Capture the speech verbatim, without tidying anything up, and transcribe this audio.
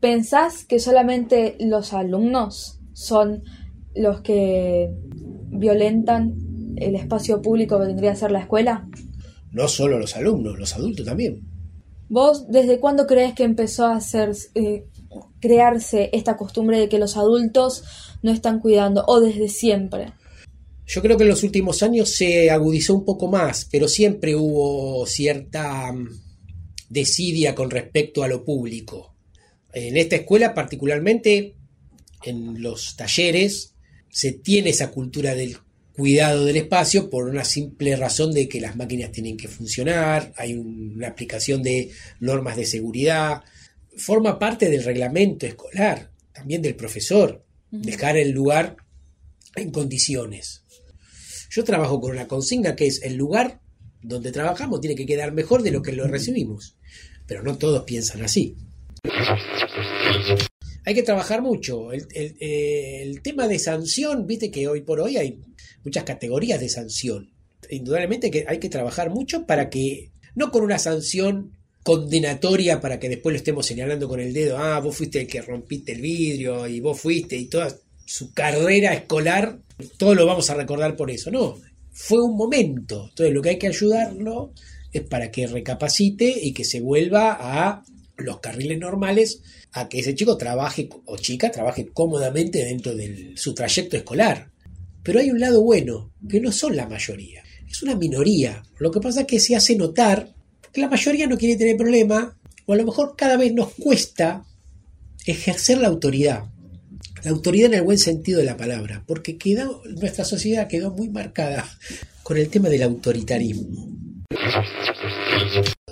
¿Pensás que solamente los alumnos son los que violentan el espacio público que tendría que ser la escuela? No solo los alumnos, los adultos también. ¿Vos desde cuándo crees que empezó a hacer, eh, crearse esta costumbre de que los adultos no están cuidando, o desde siempre? Yo creo que en los últimos años se agudizó un poco más, pero siempre hubo cierta um, desidia con respecto a lo público. En esta escuela particularmente, en los talleres, se tiene esa cultura del cuidado del espacio por una simple razón de que las máquinas tienen que funcionar, hay una aplicación de normas de seguridad, forma parte del reglamento escolar, también del profesor, uh-huh. Dejar el lugar en condiciones. Yo trabajo con una consigna que es: el lugar donde trabajamos tiene que quedar mejor de lo que lo recibimos, pero no todos piensan así. Hay que trabajar mucho. El, el, el tema de sanción, viste que hoy por hoy hay muchas categorías de sanción. Indudablemente que hay que trabajar mucho para que, no con una sanción condenatoria para que después lo estemos señalando con el dedo, ah, vos fuiste el que rompiste el vidrio y vos fuiste, y toda su carrera escolar, todo lo vamos a recordar por eso. No, fue un momento. Entonces lo que hay que ayudarlo es para que recapacite y que se vuelva a los carriles normales, a que ese chico trabaje o chica trabaje cómodamente dentro de su trayecto escolar. Pero hay un lado bueno, que no son la mayoría, es una minoría. Lo que pasa es que se hace notar que la mayoría no quiere tener problema, o a lo mejor cada vez nos cuesta ejercer la autoridad. La autoridad en el buen sentido de la palabra, porque quedó, nuestra sociedad quedó muy marcada con el tema del autoritarismo.